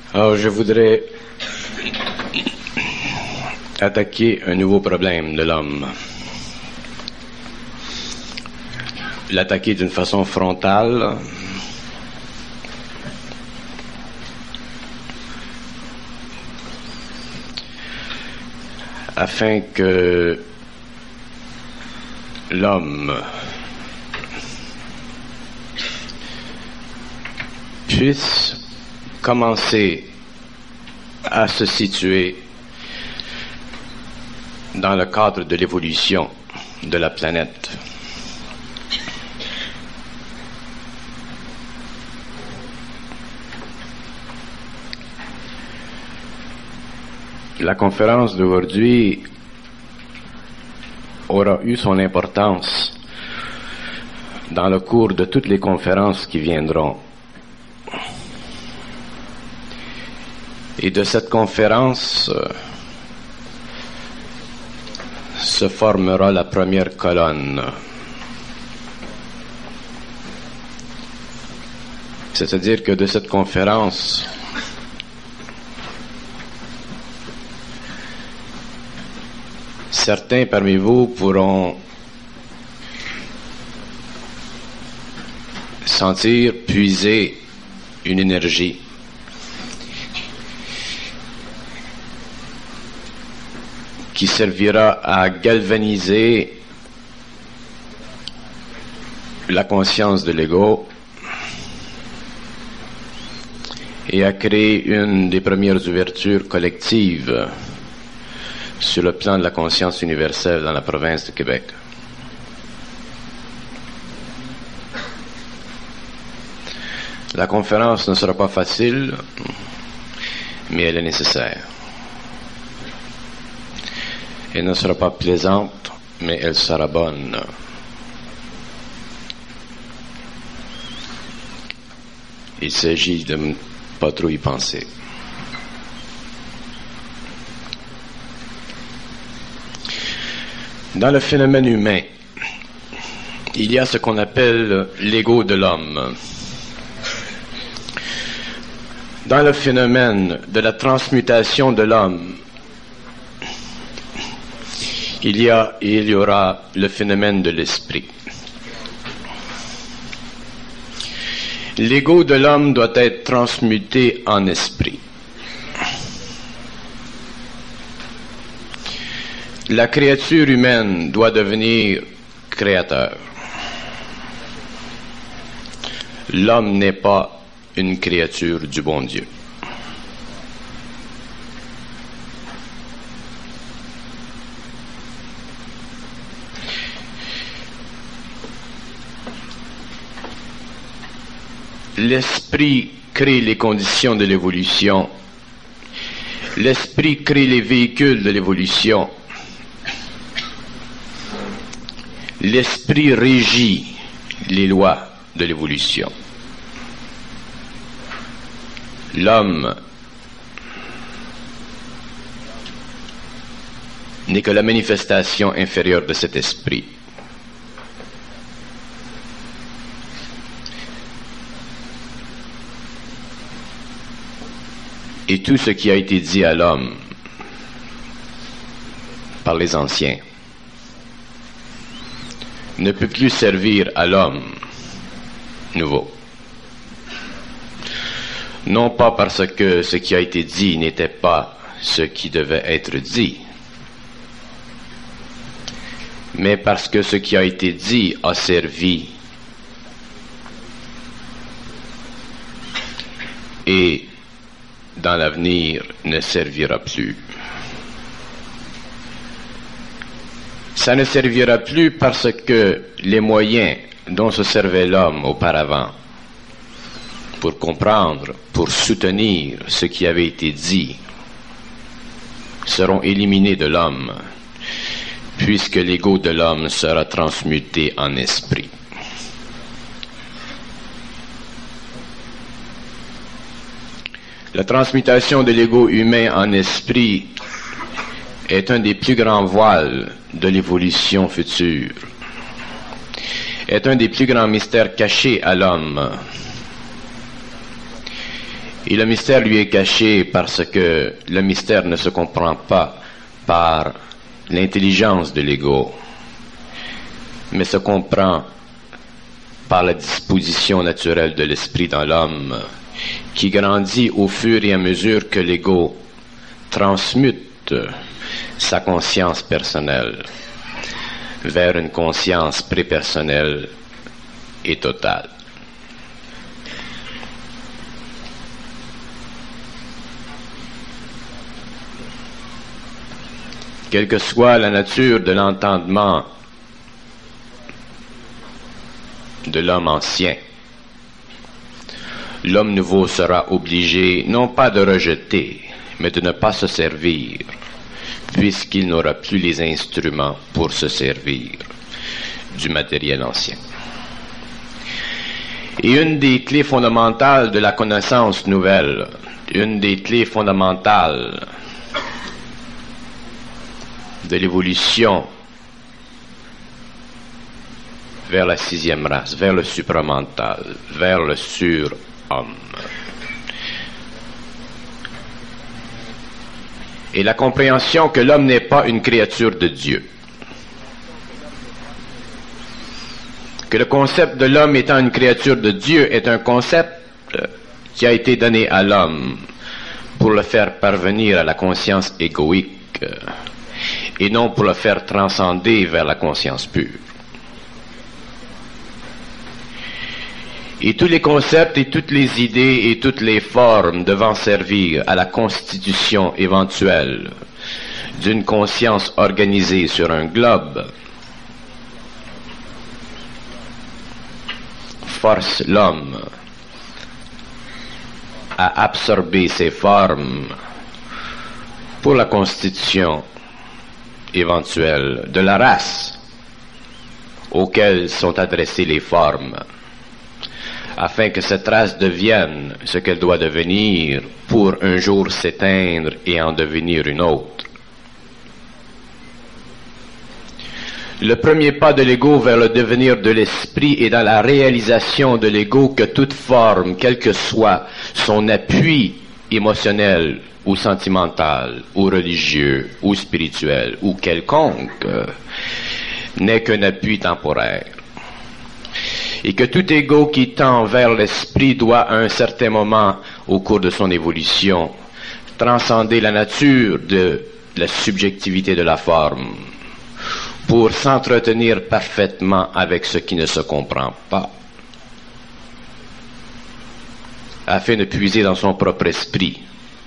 Alors, je voudrais attaquer un nouveau problème de l'homme. L'attaquer d'une façon frontale, afin que l'homme puisse commencer à se situer dans le cadre de l'évolution de la planète. La conférence d'aujourd'hui aura eu son importance dans le cours de toutes les conférences qui viendront. Et de cette conférence se formera la première colonne. C'est-à-dire que de cette conférence, certains parmi vous pourront sentir puiser une énergie qui servira à galvaniser la conscience de l'ego et à créer une des premières ouvertures collectives sur le plan de la conscience universelle dans la province de Québec. La conférence ne sera pas facile, mais elle est nécessaire. Elle ne sera pas plaisante, mais elle sera bonne. Il s'agit de ne pas trop y penser. Dans le phénomène humain, il y a ce qu'on appelle l'ego de l'homme. Dans le phénomène de la transmutation de l'homme, il y aura le phénomène de l'esprit. L'ego de l'homme doit être transmuté en esprit. La créature humaine doit devenir créateur. L'homme n'est pas une créature du bon Dieu. L'esprit crée les conditions de l'évolution. L'esprit crée les véhicules de l'évolution. L'esprit régit les lois de l'évolution. L'homme n'est que la manifestation inférieure de cet esprit. Et tout ce qui a été dit à l'homme par les anciens ne peut plus servir à l'homme nouveau. Non pas parce que ce qui a été dit n'était pas ce qui devait être dit, mais parce que ce qui a été dit a servi et dans l'avenir ne servira plus. Ça ne servira plus parce que les moyens dont se servait l'homme auparavant pour comprendre, pour soutenir ce qui avait été dit, seront éliminés de l'homme, puisque l'ego de l'homme sera transmuté en esprit. La transmutation de l'ego humain en esprit est un des plus grands voiles de l'évolution future, est un des plus grands mystères cachés à l'homme Et le mystère lui est caché parce que le mystère ne se comprend pas par l'intelligence de l'ego, mais se comprend par la disposition naturelle de l'esprit dans l'homme, qui grandit au fur et à mesure que l'ego transmute sa conscience personnelle vers une conscience prépersonnelle et totale. Quelle que soit la nature de l'entendement de l'homme ancien, l'homme nouveau sera obligé non pas de rejeter, mais de ne pas se servir, puisqu'il n'aura plus les instruments pour se servir du matériel ancien. Et une des clés fondamentales de la connaissance nouvelle, une des clés fondamentales de l'évolution vers la sixième race, vers le supramental, vers le surhomme. Et la compréhension que l'homme n'est pas une créature de Dieu. Que le concept de l'homme étant une créature de Dieu est un concept qui a été donné à l'homme pour le faire parvenir à la conscience égoïque et non pour le faire transcender vers la conscience pure. Et tous les concepts et toutes les idées et toutes les formes devant servir à la constitution éventuelle d'une conscience organisée sur un globe force l'homme à absorber ces formes pour la constitution éventuelle de la race auxquelles sont adressées les formes, afin que cette race devienne ce qu'elle doit devenir pour un jour s'éteindre et en devenir une autre. Le premier pas de l'ego vers le devenir de l'esprit est dans la réalisation de l'ego que toute forme, quel que soit son appui émotionnel ou sentimental ou religieux ou spirituel ou quelconque, n'est qu'un appui temporaire. Et que tout ego qui tend vers l'esprit doit à un certain moment, au cours de son évolution, transcender la nature de la subjectivité de la forme pour s'entretenir parfaitement avec ce qui ne se comprend pas, afin de puiser dans son propre esprit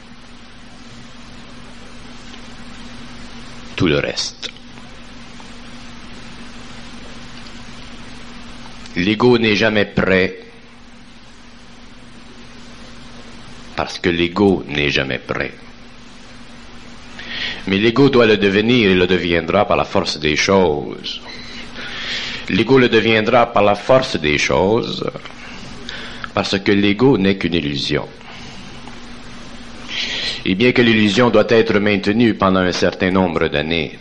tout le reste. L'ego n'est jamais prêt parce que l'ego n'est jamais prêt. Mais l'ego doit le devenir et le deviendra par la force des choses. L'ego le deviendra par la force des choses parce que l'ego n'est qu'une illusion. Et bien que l'illusion doit être maintenue pendant un certain nombre d'années,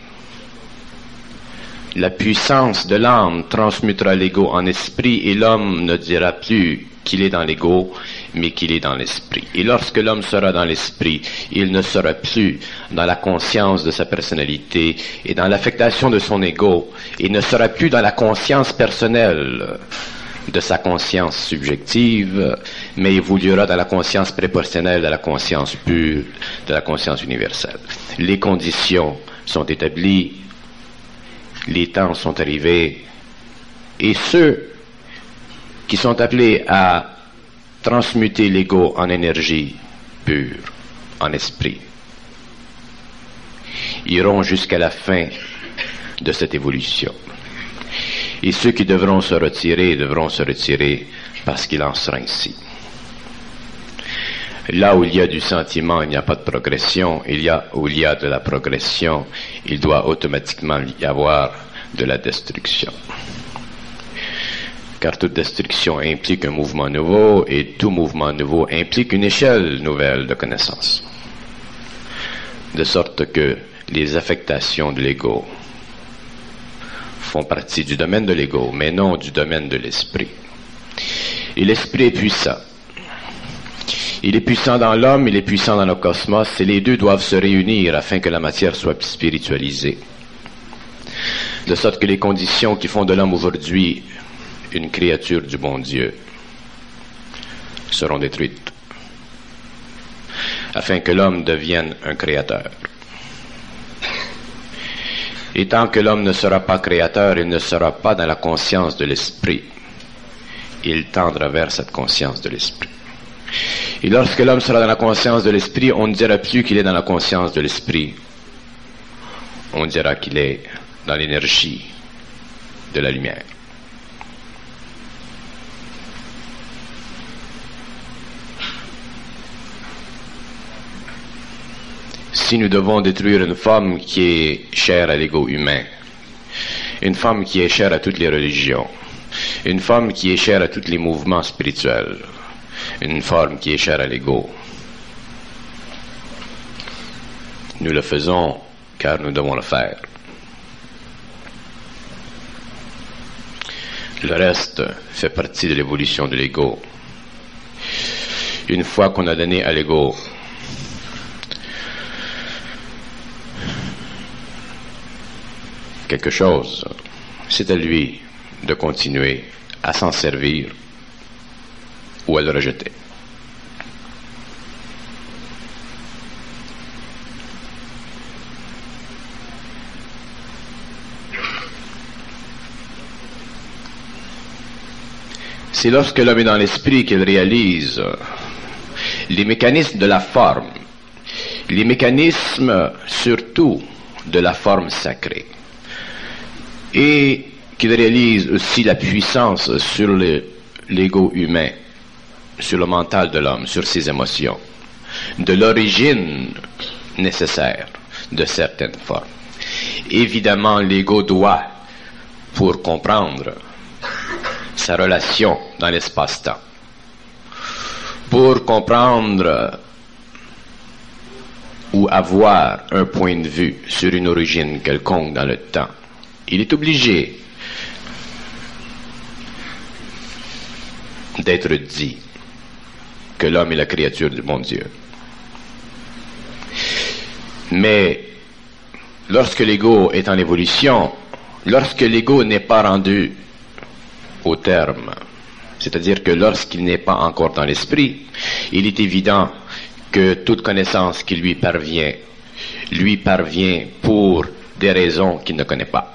la puissance de l'âme transmutera l'ego en esprit et l'homme ne dira plus qu'il est dans l'ego, mais qu'il est dans l'esprit. Et lorsque l'homme sera dans l'esprit, il ne sera plus dans la conscience de sa personnalité et dans l'affectation de son ego. Il ne sera plus dans la conscience personnelle de sa conscience subjective, mais évoluera dans la conscience proportionnelle de la conscience pure, de la conscience universelle. Les conditions sont établies, les temps sont arrivés, et ceux qui sont appelés à transmuter l'ego en énergie pure, en esprit, iront jusqu'à la fin de cette évolution. Et ceux qui devront se retirer parce qu'il en sera ainsi. Là où il y a du sentiment, il n'y a pas de progression. Où il y a de la progression, il doit automatiquement y avoir de la destruction. Car toute destruction implique un mouvement nouveau, et tout mouvement nouveau implique une échelle nouvelle de connaissance. De sorte que les affectations de l'ego font partie du domaine de l'ego, mais non du domaine de l'esprit. Et l'esprit est puissant. Il est puissant dans l'homme, il est puissant dans le cosmos, et les deux doivent se réunir afin que la matière soit spiritualisée. De sorte que les conditions qui font de l'homme aujourd'hui une créature du bon Dieu seront détruites, afin que l'homme devienne un créateur. Et tant que l'homme ne sera pas créateur, il ne sera pas dans la conscience de l'esprit. Il tendra vers cette conscience de l'esprit. Et lorsque l'homme sera dans la conscience de l'esprit, on ne dira plus qu'il est dans la conscience de l'esprit. On dira qu'il est dans l'énergie de la lumière. Si nous devons détruire une forme qui est chère à l'ego humain, une forme qui est chère à toutes les religions, une forme qui est chère à tous les mouvements spirituels, une forme qui est chère à l'ego, nous le faisons car nous devons le faire. Le reste fait partie de l'évolution de l'ego. Une fois qu'on a donné à l'ego quelque chose, c'est à lui de continuer à s'en servir ou à le rejeter. C'est lorsque l'homme est dans l'esprit qu'il réalise les mécanismes de la forme, les mécanismes surtout de la forme sacrée, et qu'il réalise aussi la puissance sur l'ego humain, sur le mental de l'homme, sur ses émotions, de l'origine nécessaire de certaines formes. Évidemment, l'ego doit, pour comprendre sa relation dans l'espace-temps, pour comprendre ou avoir un point de vue sur une origine quelconque dans le temps, il est obligé d'être dit que l'homme est la créature du bon Dieu. Mais lorsque l'ego est en évolution, lorsque l'ego n'est pas rendu au terme, c'est-à-dire que lorsqu'il n'est pas encore dans l'esprit, il est évident que toute connaissance qui lui parvient pour des raisons qu'il ne connaît pas.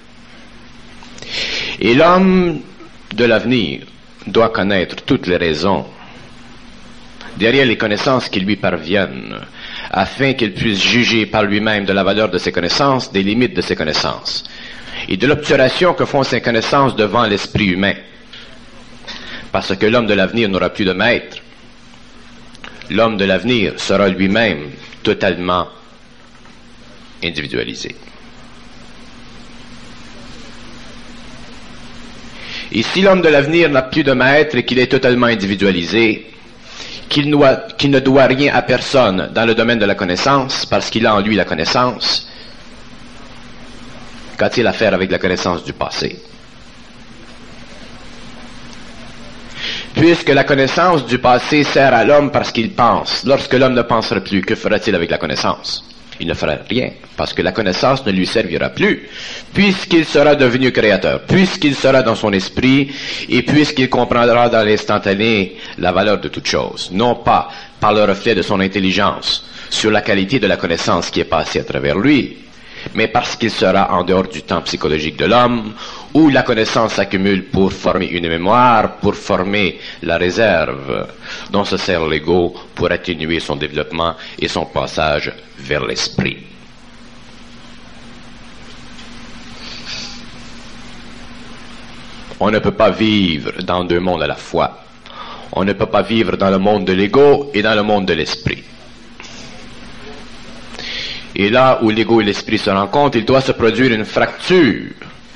Et l'homme de l'avenir doit connaître toutes les raisons derrière les connaissances qui lui parviennent, afin qu'il puisse juger par lui-même de la valeur de ses connaissances, des limites de ses connaissances, et de l'obturation que font ces connaissances devant l'esprit humain. Parce que l'homme de l'avenir n'aura plus de maître. L'homme de l'avenir sera lui-même totalement individualisé. Et si l'homme de l'avenir n'a plus de maître et qu'il est totalement individualisé, qu'il ne doit rien à personne dans le domaine de la connaissance, parce qu'il a en lui la connaissance, qu'a-t-il à faire avec la connaissance du passé? Puisque la connaissance du passé sert à l'homme parce qu'il pense, lorsque l'homme ne pensera plus, que fera-t-il avec la connaissance? Il ne fera rien, parce que la connaissance ne lui servira plus, puisqu'il sera devenu créateur, puisqu'il sera dans son esprit, et puisqu'il comprendra dans l'instantané la valeur de toute chose, non pas par le reflet de son intelligence sur la qualité de la connaissance qui est passée à travers lui, mais parce qu'il sera en dehors du temps psychologique de l'homme, où la connaissance s'accumule pour former une mémoire, pour former la réserve dont se sert l'ego pour atténuer son développement et son passage vers l'esprit. On ne peut pas vivre dans deux mondes à la fois. On ne peut pas vivre dans le monde de l'ego et dans le monde de l'esprit. Et là où l'ego et l'esprit se rencontrent, il doit se produire une fracture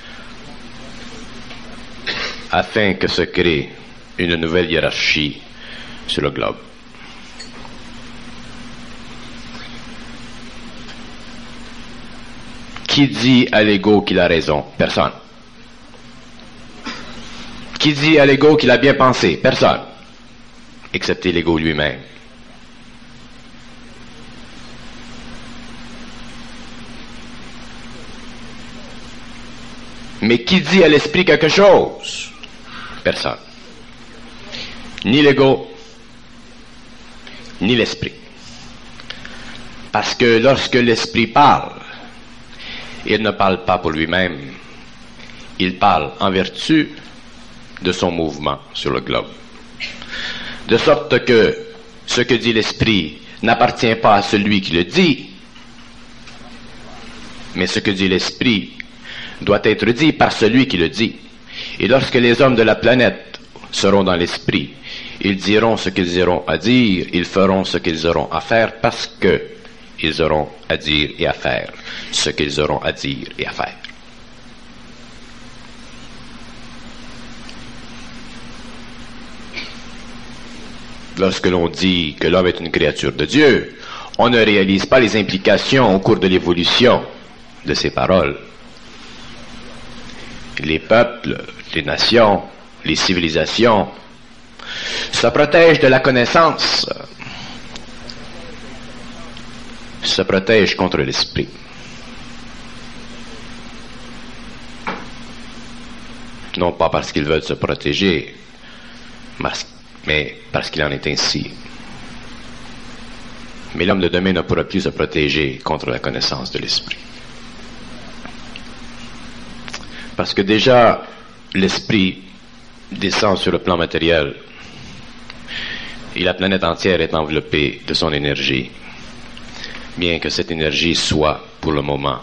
afin que se crée une nouvelle hiérarchie sur le globe. Qui dit à l'ego qu'il a raison? Personne. Qui dit à l'ego qu'il a bien pensé? Personne. Excepté l'ego lui-même. Mais qui dit à l'esprit quelque chose? Personne. Ni l'ego, ni l'esprit. Parce que lorsque l'esprit parle, il ne parle pas pour lui-même. Il parle en vertu de son mouvement sur le globe. De sorte que ce que dit l'esprit n'appartient pas à celui qui le dit, mais ce que dit l'esprit doit être dit par celui qui le dit. Et lorsque les hommes de la planète seront dans l'esprit, ils diront ce qu'ils auront à dire, ils feront ce qu'ils auront à faire parce que ils auront à dire et à faire ce qu'ils auront à dire et à faire. Lorsque l'on dit que l'homme est une créature de Dieu, on ne réalise pas les implications au cours de l'évolution de ces paroles. Les peuples, les nations, les civilisations se protègent de la connaissance, se protègent contre l'esprit. Non pas parce qu'ils veulent se protéger, mais parce qu'il en est ainsi. Mais l'homme de demain ne pourra plus se protéger contre la connaissance de l'esprit. Parce que déjà, l'esprit descend sur le plan matériel et la planète entière est enveloppée de son énergie, bien que cette énergie soit, pour le moment,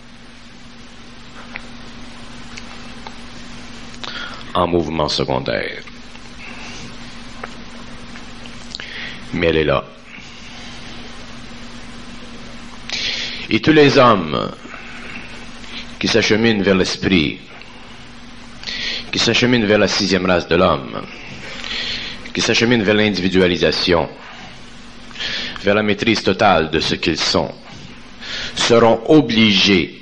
en mouvement secondaire. Mais elle est là. Et tous les hommes qui s'acheminent vers l'esprit, qui s'acheminent vers la 6e race de l'homme, qui s'acheminent vers l'individualisation, vers la maîtrise totale de ce qu'ils sont, seront obligés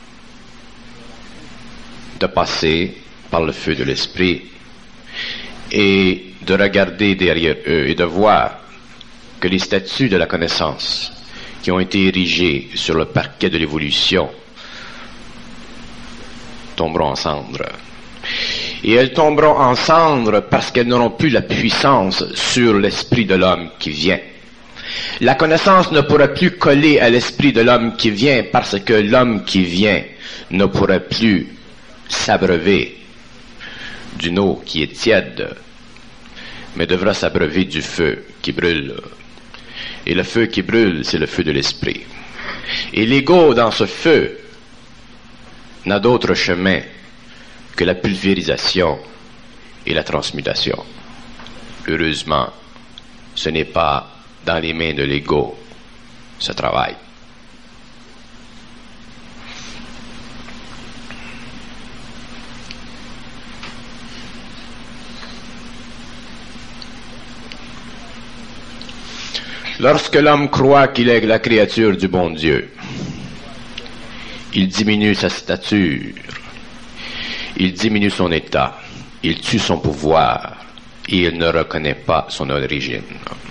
de passer par le feu de l'esprit et de regarder derrière eux et de voir que les statues de la connaissance qui ont été érigées sur le parquet de l'évolution tomberont en cendres. Et elles tomberont en cendres parce qu'elles n'auront plus la puissance sur l'esprit de l'homme qui vient. La connaissance ne pourra plus coller à l'esprit de l'homme qui vient parce que l'homme qui vient ne pourra plus s'abreuver d'une eau qui est tiède, mais devra s'abreuver du feu qui brûle. Et le feu qui brûle, c'est le feu de l'esprit. Et l'ego, dans ce feu, n'a d'autre chemin que la pulvérisation et la transmutation. Heureusement, ce n'est pas dans les mains de l'ego ce travail. Lorsque l'homme croit qu'il est la créature du bon Dieu, il diminue sa stature, il diminue son état, il tue son pouvoir et il ne reconnaît pas son origine.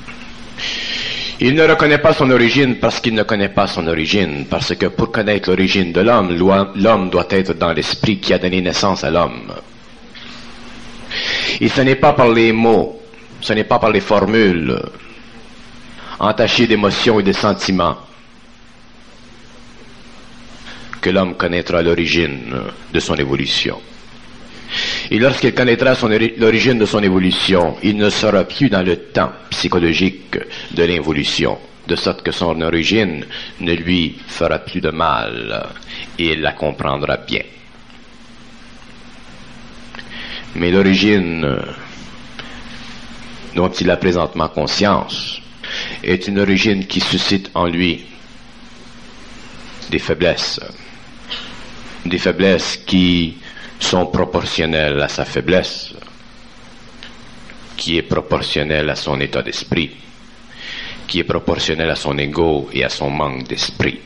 Il ne reconnaît pas son origine parce qu'il ne connaît pas son origine, parce que pour connaître l'origine de l'homme, l'homme doit être dans l'esprit qui a donné naissance à l'homme. Et ce n'est pas par les mots, ce n'est pas par les formules entaché d'émotions et de sentiments que l'homme connaîtra l'origine de son évolution. Et lorsqu'il connaîtra l'origine de son évolution, il ne sera plus dans le temps psychologique de l'involution, de sorte que son origine ne lui fera plus de mal et il la comprendra bien. Mais l'origine dont il a présentement conscience est une origine qui suscite en lui des faiblesses qui sont proportionnelles à sa faiblesse, qui est proportionnelle à son état d'esprit, qui est proportionnelle à son ego et à son manque d'esprit.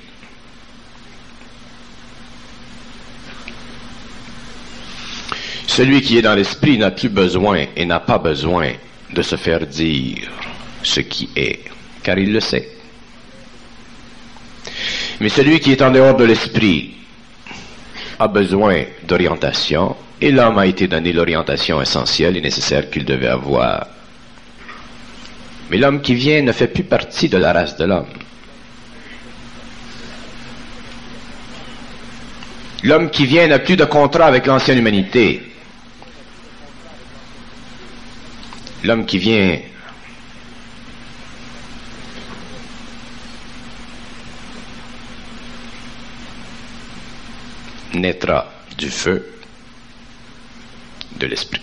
Celui qui est dans l'esprit n'a plus besoin et n'a pas besoin de se faire dire ce qui est, car il le sait. Mais celui qui est en dehors de l'esprit a besoin d'orientation et l'homme a été donné l'orientation essentielle et nécessaire qu'il devait avoir. Mais l'homme qui vient ne fait plus partie de la race de l'homme. L'homme qui vient n'a plus de contrat avec l'ancienne humanité. L'homme qui vient naîtra du feu de l'esprit.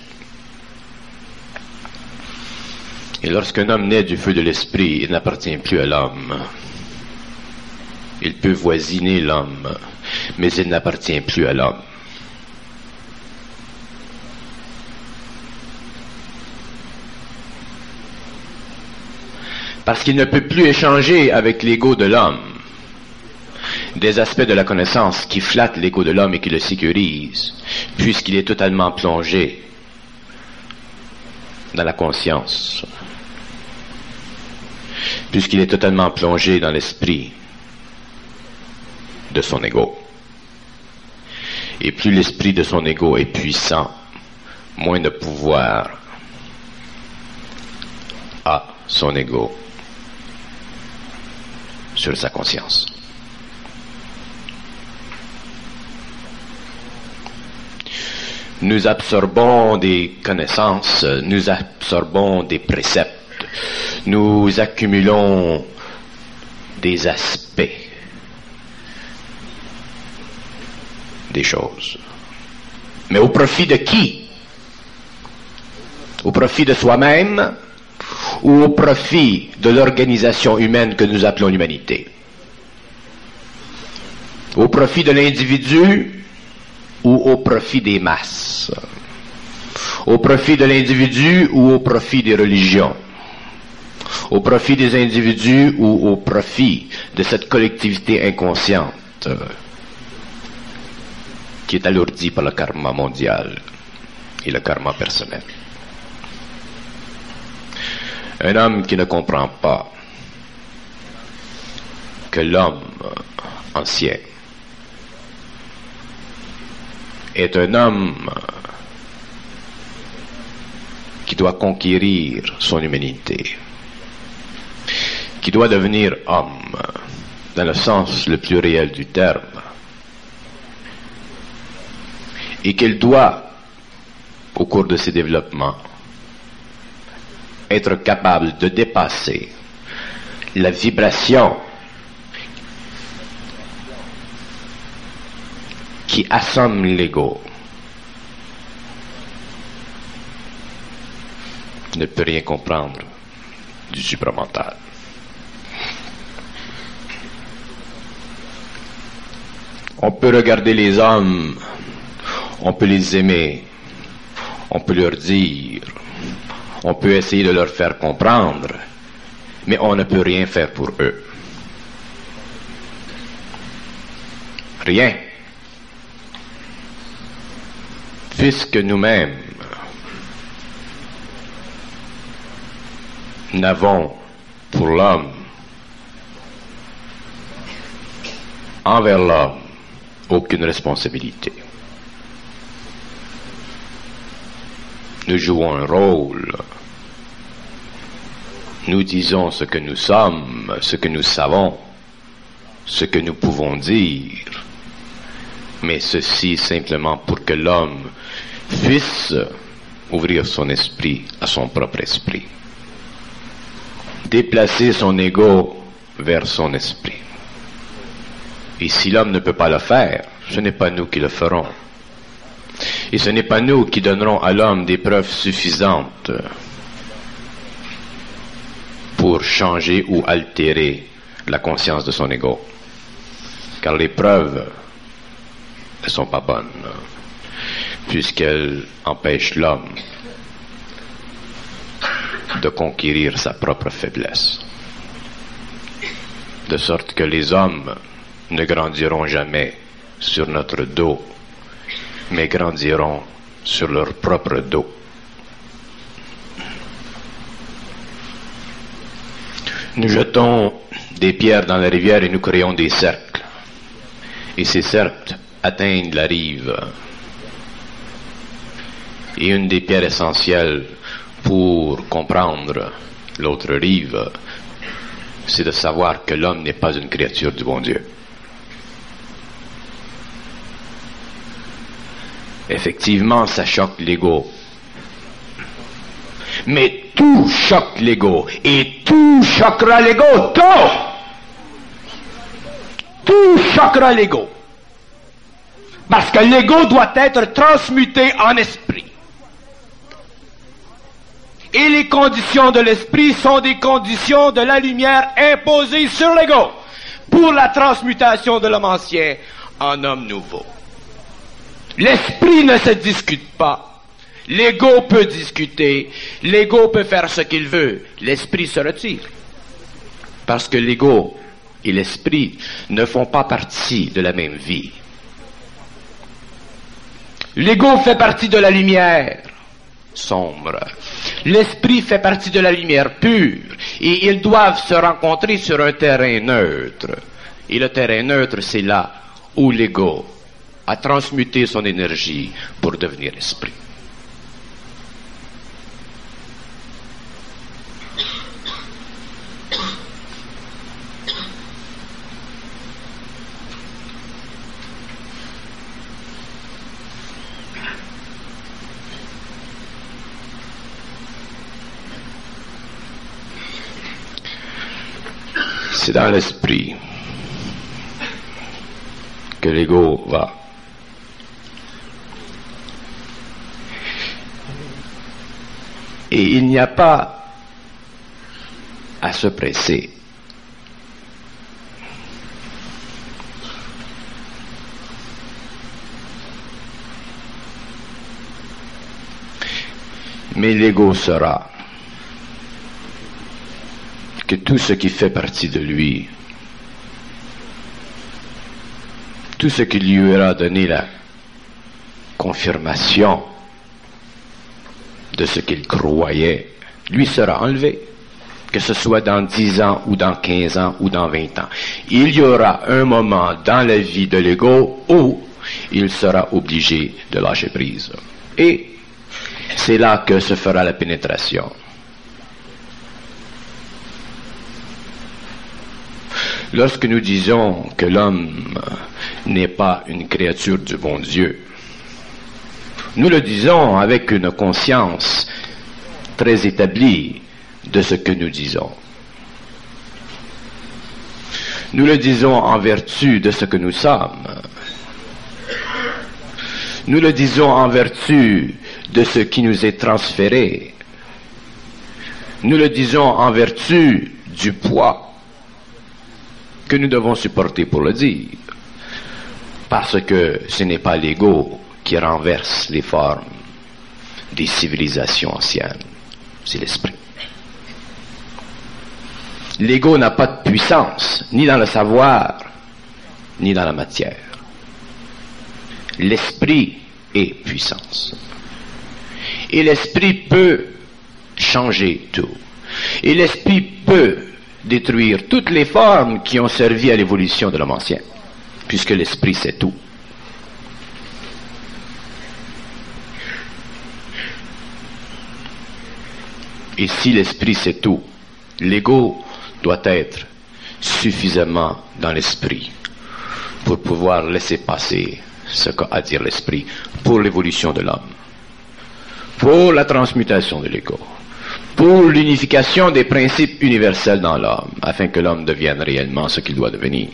Et lorsqu'un homme naît du feu de l'esprit, il n'appartient plus à l'homme. Il peut voisiner l'homme, mais il n'appartient plus à l'homme. Parce qu'il ne peut plus échanger avec l'ego de l'homme des aspects de la connaissance qui flattent l'ego de l'homme et qui le sécurisent, puisqu'il est totalement plongé dans la conscience, puisqu'il est totalement plongé dans l'esprit de son ego. Et plus l'esprit de son ego est puissant, moins de pouvoir a son ego sur sa conscience. Nous absorbons des connaissances, nous absorbons des préceptes, nous accumulons des aspects des choses. Mais au profit de qui? Au profit de soi-même ou au profit de l'organisation humaine que nous appelons l'humanité? Au profit de l'individu ou au profit des masses? Au profit de l'individu ou au profit des religions? Au profit des individus ou au profit de cette collectivité inconsciente qui est alourdie par le karma mondial et le karma personnel? Un homme qui ne comprend pas que l'homme ancien est un homme qui doit conquérir son humanité, qui doit devenir homme dans le sens le plus réel du terme, et qu'il doit, au cours de ses développements, être capable de dépasser la vibration qui assomme l'ego, ne peut rien comprendre du supramental. On peut regarder les hommes, on peut les aimer, on peut leur dire, on peut essayer de leur faire comprendre, mais on ne peut rien faire pour eux. Rien. Puisque nous-mêmes n'avons pour l'homme, envers l'homme, aucune responsabilité. Nous jouons un rôle. Nous disons ce que nous sommes, ce que nous savons, ce que nous pouvons dire, mais ceci simplement pour que l'homme puisse ouvrir son esprit à son propre esprit, déplacer son ego vers son esprit. Et si l'homme ne peut pas le faire, ce n'est pas nous qui le ferons. Et ce n'est pas nous qui donnerons à l'homme des preuves suffisantes pour changer ou altérer la conscience de son ego. Car les preuves ne sont pas bonnes, puisqu'elles empêchent l'homme de conquérir sa propre faiblesse. De sorte que les hommes ne grandiront jamais sur notre dos, mais grandiront sur leur propre dos. Nous jetons des pierres dans la rivière et nous créons des cercles. Et ces cercles atteignent la rive. Et une des pierres essentielles pour comprendre l'autre rive, c'est de savoir que l'homme n'est pas une créature du bon Dieu. Effectivement, ça choque l'ego. Mais tout choque l'ego. Et tout choquera l'ego. Tout choquera l'ego. Parce que l'ego doit être transmuté en esprit. Et les conditions de l'esprit sont des conditions de la lumière imposées sur l'ego pour la transmutation de l'homme ancien en homme nouveau. L'esprit ne se discute pas. L'ego peut discuter. L'ego peut faire ce qu'il veut. L'esprit se retire. Parce que l'ego et l'esprit ne font pas partie de la même vie. L'ego fait partie de la lumière sombre. L'esprit fait partie de la lumière pure. Et ils doivent se rencontrer sur un terrain neutre. Et le terrain neutre, c'est là où l'ego a transmuté son énergie pour devenir esprit. C'est dans l'esprit que l'ego va. Et il n'y a pas à se presser. Mais l'ego saura que tout ce qui fait partie de lui, tout ce qui lui aura donné la confirmation de ce qu'il croyait, lui sera enlevé. Que ce soit dans 10 ans, ou dans 15 ans, ou dans 20 ans. Il y aura un moment dans la vie de l'ego où il sera obligé de lâcher prise. Et c'est là que se fera la pénétration. Lorsque nous disons que l'homme n'est pas une créature du bon Dieu, nous le disons avec une conscience très établie de ce que nous disons. Nous le disons en vertu de ce que nous sommes. Nous le disons en vertu de ce qui nous est transféré. Nous le disons en vertu du poids que nous devons supporter pour le dire. Parce que ce n'est pas l'ego qui renverse les formes des civilisations anciennes. C'est l'esprit. L'ego n'a pas de puissance, ni dans le savoir, ni dans la matière. L'esprit est puissance. Et l'esprit peut changer tout. Et l'esprit peut détruire toutes les formes qui ont servi à l'évolution de l'homme ancien, puisque l'esprit c'est tout. Et si l'esprit c'est tout, l'ego doit être suffisamment dans l'esprit pour pouvoir laisser passer ce qu'a à dire l'esprit pour l'évolution de l'homme, pour la transmutation de l'ego, pour l'unification des principes universels dans l'homme, afin que l'homme devienne réellement ce qu'il doit devenir.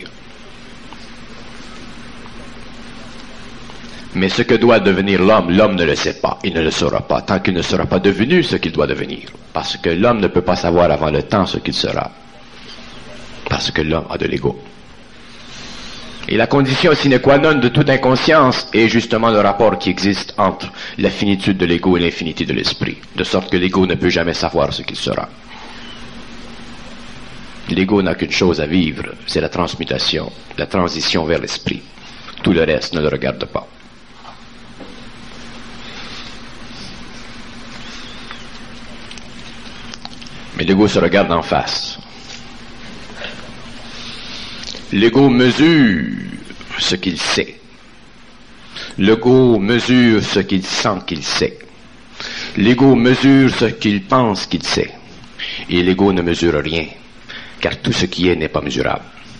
Mais ce que doit devenir l'homme, l'homme ne le sait pas, il ne le saura pas, tant qu'il ne sera pas devenu ce qu'il doit devenir. Parce que l'homme ne peut pas savoir avant le temps ce qu'il sera. Parce que l'homme a de l'ego. Et la condition sine qua non de toute inconscience est justement le rapport qui existe entre la finitude de l'ego et l'infinité de l'esprit. De sorte que l'ego ne peut jamais savoir ce qu'il sera. L'ego n'a qu'une chose à vivre, c'est la transmutation, la transition vers l'esprit. Tout le reste ne le regarde pas. Mais l'ego se regarde en face. L'ego mesure ce qu'il sait. L'ego mesure ce qu'il sent qu'il sait. L'ego mesure ce qu'il pense qu'il sait. Et l'ego ne mesure rien, car tout ce qui est n'est pas mesurable.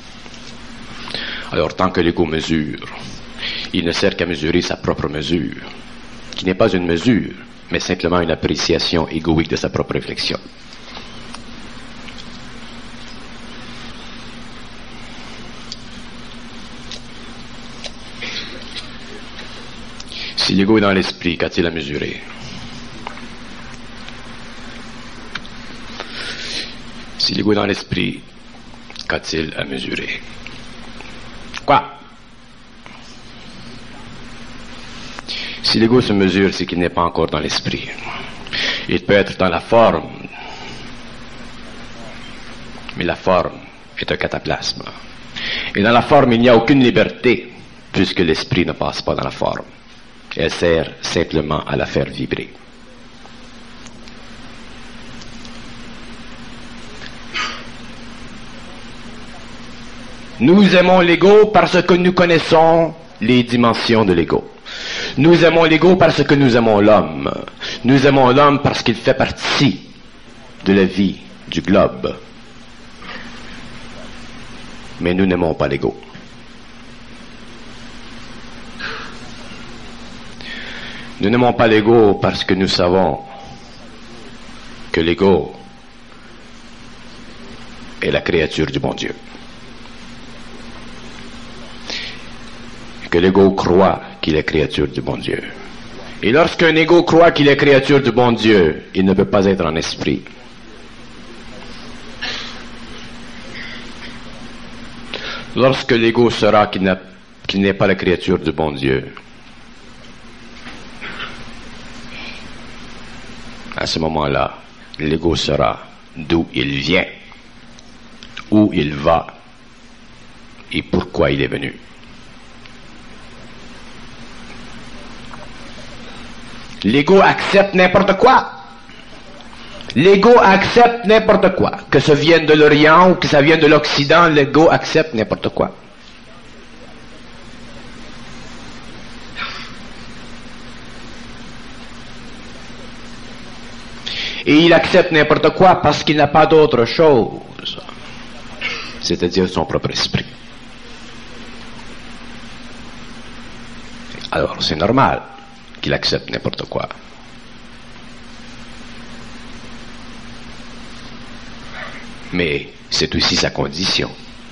Alors tant que l'ego mesure, il ne sert qu'à mesurer sa propre mesure, qui n'est pas une mesure, mais simplement une appréciation égoïque de sa propre réflexion. Si l'ego est dans l'esprit, qu'a-t-il à mesurer? Si l'ego est dans l'esprit, qu'a-t-il à mesurer? Quoi? Si l'ego se mesure, c'est qu'il n'est pas encore dans l'esprit. Il peut être dans la forme, mais la forme est un cataplasme. Et dans la forme, il n'y a aucune liberté, puisque l'esprit ne passe pas dans la forme. Elle sert simplement à la faire vibrer. Nous aimons l'ego parce que nous connaissons les dimensions de l'ego. Nous aimons l'ego parce que nous aimons l'homme. Nous aimons l'homme parce qu'il fait partie de la vie du globe. Mais nous n'aimons pas l'ego. Nous n'aimons pas l'ego parce que nous savons que l'ego est la créature du bon Dieu. Que l'ego croit qu'il est créature du bon Dieu. Et lorsqu'un ego croit qu'il est créature du bon Dieu, il ne peut pas être en esprit. Lorsque l'ego saura qu'il n'est pas la créature du bon Dieu, à ce moment-là, l'ego saura d'où il vient, où il va et pourquoi il est venu. L'ego accepte n'importe quoi. L'ego accepte n'importe quoi. Que ça vienne de l'Orient ou que ça vienne de l'Occident, l'ego accepte n'importe quoi. Et il accepte n'importe quoi parce qu'il n'a pas d'autre chose, c'est-à-dire son propre esprit. Alors c'est normal qu'il accepte n'importe quoi. Mais c'est aussi sa condition.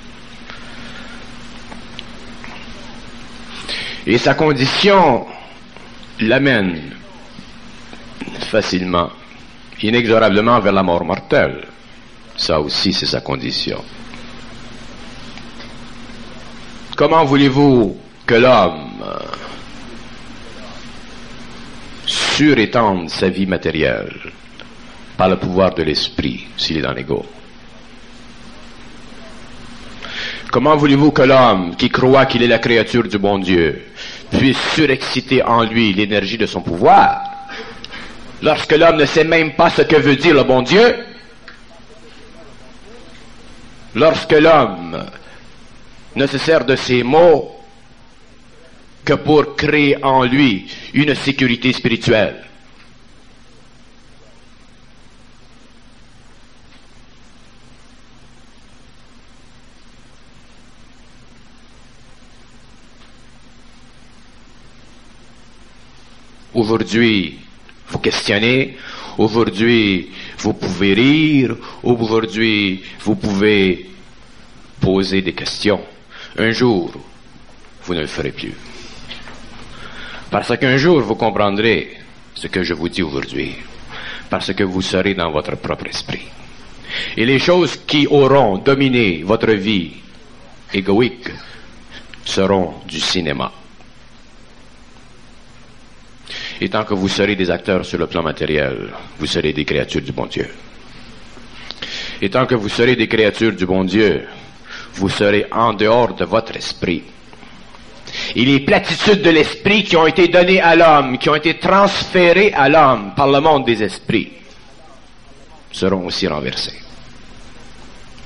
Et sa condition l'amène facilement, inexorablement vers la mort mortelle. Ça aussi, c'est sa condition. Comment voulez-vous que l'homme surétende sa vie matérielle par le pouvoir de l'esprit s'il est dans l'ego? Comment voulez-vous que l'homme qui croit qu'il est la créature du bon Dieu puisse surexciter en lui l'énergie de son pouvoir lorsque l'homme ne sait même pas ce que veut dire le bon Dieu? Lorsque l'homme ne se sert de ces mots que pour créer en lui une sécurité spirituelle. Aujourd'hui, vous questionnez, aujourd'hui, vous pouvez rire, aujourd'hui, vous pouvez poser des questions. Un jour, vous ne le ferez plus. Parce qu'un jour, vous comprendrez ce que je vous dis aujourd'hui. Parce que vous serez dans votre propre esprit. Et les choses qui auront dominé votre vie égoïque seront du cinéma. Et tant que vous serez des acteurs sur le plan matériel, vous serez des créatures du bon Dieu. Et tant que vous serez des créatures du bon Dieu, vous serez en dehors de votre esprit. Et les platitudes de l'esprit qui ont été données à l'homme, qui ont été transférées à l'homme par le monde des esprits, seront aussi renversées.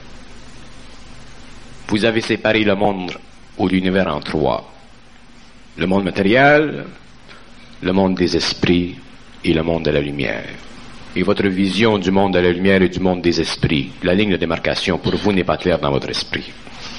Vous avez séparé le monde ou l'univers en trois. Le monde matériel, le monde des esprits et le monde de la lumière. Et votre vision du monde de la lumière et du monde des esprits, la ligne de démarcation pour vous n'est pas claire dans votre esprit.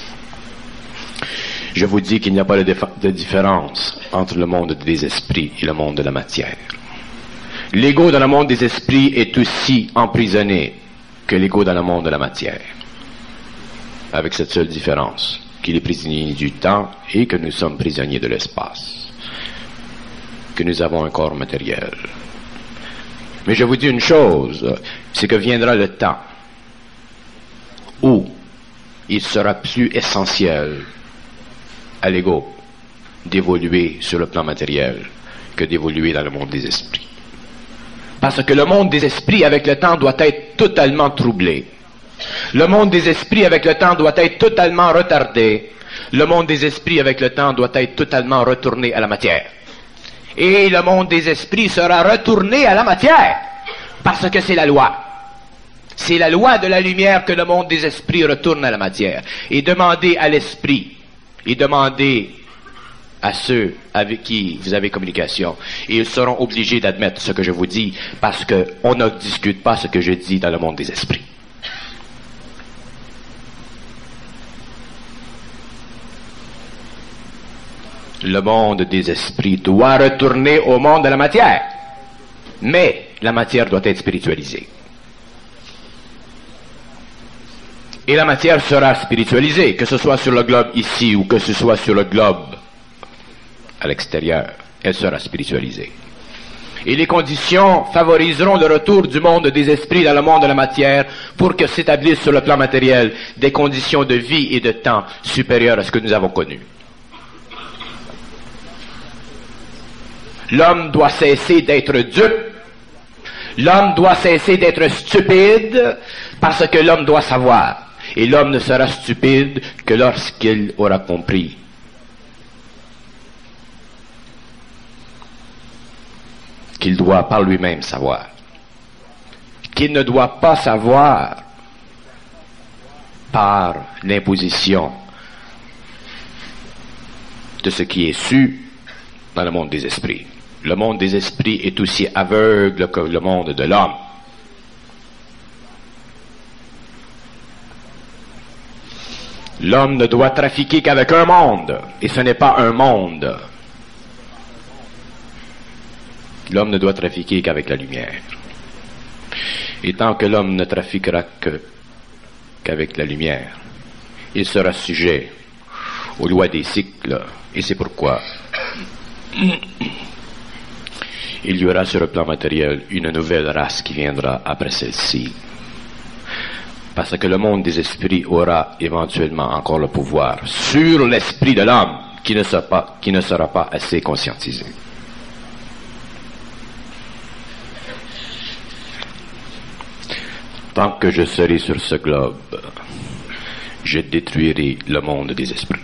Je vous dis qu'il n'y a pas de différence entre le monde des esprits et le monde de la matière. L'ego dans le monde des esprits est aussi emprisonné que l'ego dans le monde de la matière. Avec cette seule différence, qu'il est prisonnier du temps et que nous sommes prisonniers de l'espace. Que nous avons un corps matériel. Mais je vous dis une chose, c'est que viendra le temps où il sera plus essentiel à l'ego d'évoluer sur le plan matériel que d'évoluer dans le monde des esprits. Parce que le monde des esprits, avec le temps, doit être totalement troublé. Le monde des esprits, avec le temps, doit être totalement retardé. Le monde des esprits, avec le temps, doit être totalement retourné à la matière. Et le monde des esprits sera retourné à la matière. Parce que c'est la loi. C'est la loi de la lumière que le monde des esprits retourne à la matière. Et demandez à l'esprit, et demandez à ceux avec qui vous avez communication, et ils seront obligés d'admettre ce que je vous dis, parce qu'on ne discute pas ce que je dis dans le monde des esprits. Le monde des esprits doit retourner au monde de la matière, mais la matière doit être spiritualisée. Et la matière sera spiritualisée, que ce soit sur le globe ici ou que ce soit sur le globe à l'extérieur, elle sera spiritualisée. Et les conditions favoriseront le retour du monde des esprits dans le monde de la matière pour que s'établissent sur le plan matériel des conditions de vie et de temps supérieures à ce que nous avons connu. L'homme doit cesser d'être dupe. L'homme doit cesser d'être stupide parce que l'homme doit savoir. Et l'homme ne sera stupide que lorsqu'il aura compris qu'il doit par lui-même savoir. Qu'il ne doit pas savoir par l'imposition de ce qui est su dans le monde des esprits. Le monde des esprits est aussi aveugle que le monde de l'homme. L'homme ne doit trafiquer qu'avec un monde, et ce n'est pas un monde. L'homme ne doit trafiquer qu'avec la lumière. Et tant que l'homme ne trafiquera qu'avec la lumière, il sera sujet aux lois des cycles, et c'est pourquoi il y aura sur le plan matériel une nouvelle race qui viendra après celle-ci. Parce que le monde des esprits aura éventuellement encore le pouvoir sur l'esprit de l'homme qui ne sera pas assez conscientisé. Tant que je serai sur ce globe, je détruirai le monde des esprits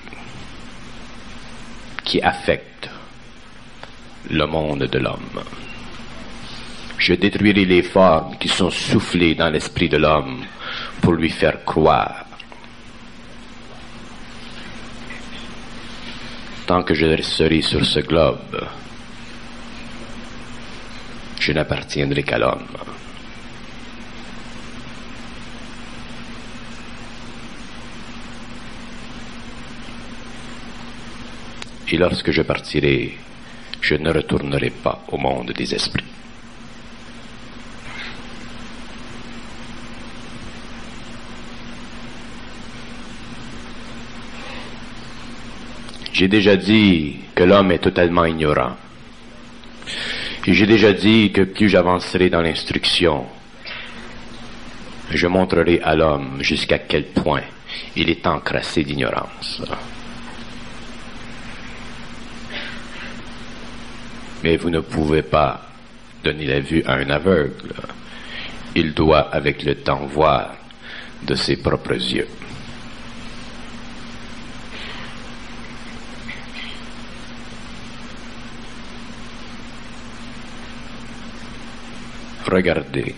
qui affecte le monde de l'homme. Je détruirai les formes qui sont soufflées dans l'esprit de l'homme pour lui faire croire. Tant que je serai sur ce globe, je n'appartiendrai qu'à l'homme. Et lorsque je partirai, je ne retournerai pas au monde des esprits. J'ai déjà dit que l'homme est totalement ignorant. Et j'ai déjà dit que plus j'avancerai dans l'instruction, je montrerai à l'homme jusqu'à quel point il est encrassé d'ignorance. Mais vous ne pouvez pas donner la vue à un aveugle. Il doit avec le temps voir de ses propres yeux. Regardez.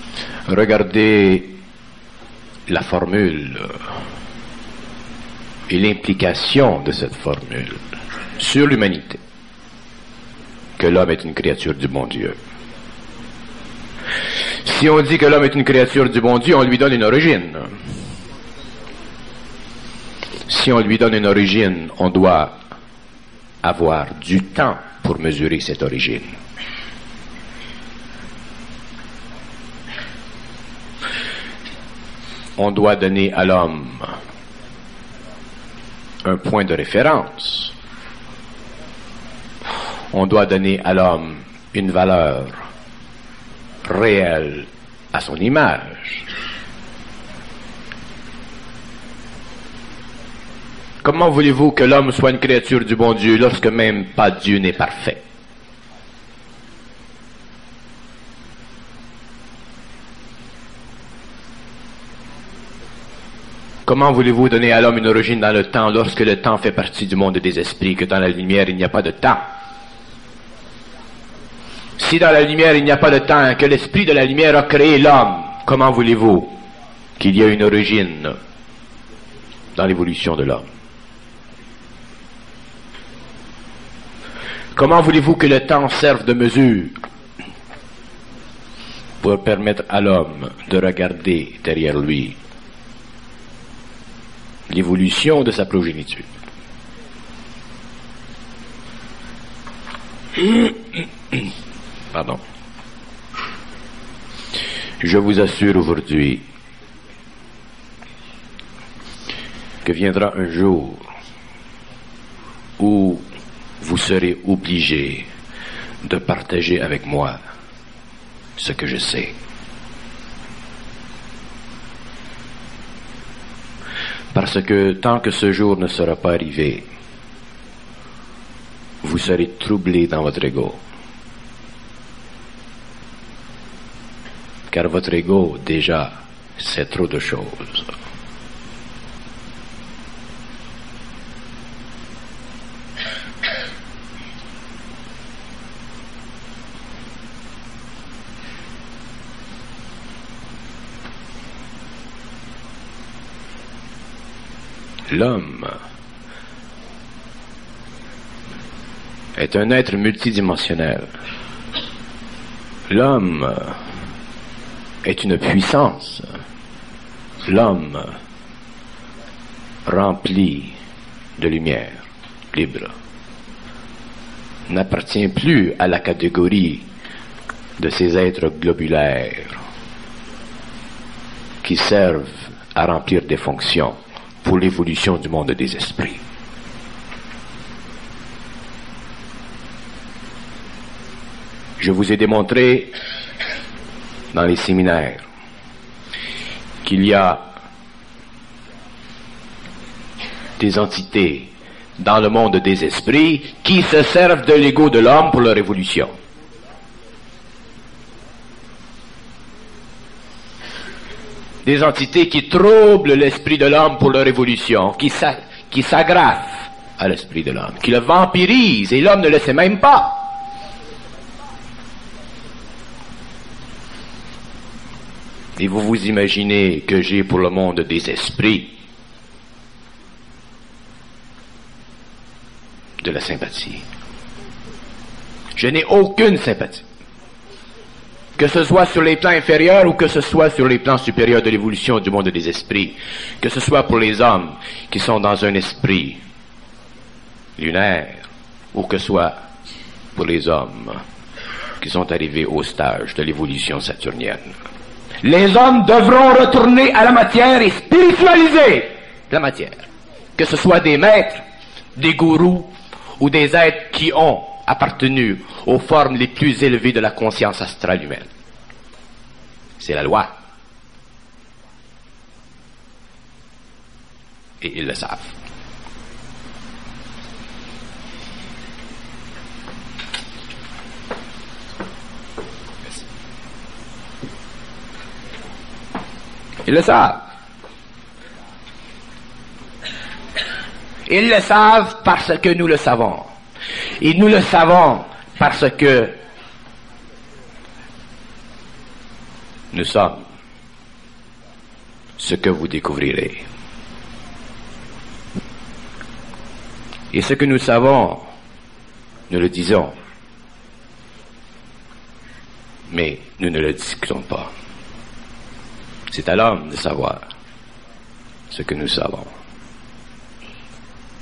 Regardez la formule et l'implication de cette formule sur l'humanité, que l'homme est une créature du bon Dieu. Si on dit que l'homme est une créature du bon Dieu, on lui donne une origine. Si on lui donne une origine, on doit avoir du temps pour mesurer cette origine. On doit donner à l'homme un point de référence. On doit donner à l'homme une valeur réelle à son image. Comment voulez-vous que l'homme soit une créature du bon Dieu lorsque même pas Dieu n'est parfait? Comment voulez-vous donner à l'homme une origine dans le temps lorsque le temps fait partie du monde des esprits, que dans la lumière il n'y a pas de temps? Si dans la lumière il n'y a pas de temps, que l'esprit de la lumière a créé l'homme, comment voulez-vous qu'il y ait une origine dans l'évolution de l'homme? Comment voulez-vous que le temps serve de mesure pour permettre à l'homme de regarder derrière lui l'évolution de sa progéniture? Pardon. Je vous assure aujourd'hui que viendra un jour où vous serez obligés de partager avec moi ce que je sais. Parce que tant que ce jour ne sera pas arrivé, vous serez troublés dans votre ego. Car votre ego, déjà, sait trop de choses. L'homme est un être multidimensionnel. L'homme est une puissance. L'homme rempli de lumière, libre, n'appartient plus à la catégorie de ces êtres globulaires qui servent à remplir des fonctions pour l'évolution du monde des esprits. Je vous ai démontré dans les séminaires qu'il y a des entités dans le monde des esprits qui se servent de l'ego de l'homme pour leur évolution. Des entités qui troublent l'esprit de l'homme pour leur évolution, qui s'agrafent à l'esprit de l'homme, qui le vampirisent, et l'homme ne le sait même pas. Et vous vous imaginez que j'ai pour le monde des esprits de la sympathie. Je n'ai aucune sympathie. Que ce soit sur les plans inférieurs ou que ce soit sur les plans supérieurs de l'évolution du monde des esprits, que ce soit pour les hommes qui sont dans un esprit lunaire, ou que ce soit pour les hommes qui sont arrivés au stage de l'évolution saturnienne. Les hommes devront retourner à la matière et spiritualiser la matière. Que ce soit des maîtres, des gourous ou des êtres qui ont appartenu aux formes les plus élevées de la conscience astrale humaine. C'est la loi. Et ils le savent. Ils le savent. Ils le savent parce que nous le savons. Et nous le savons parce que nous sommes ce que vous découvrirez. Et ce que nous savons, nous le disons. Mais nous ne le discutons pas. C'est à l'homme de savoir ce que nous savons.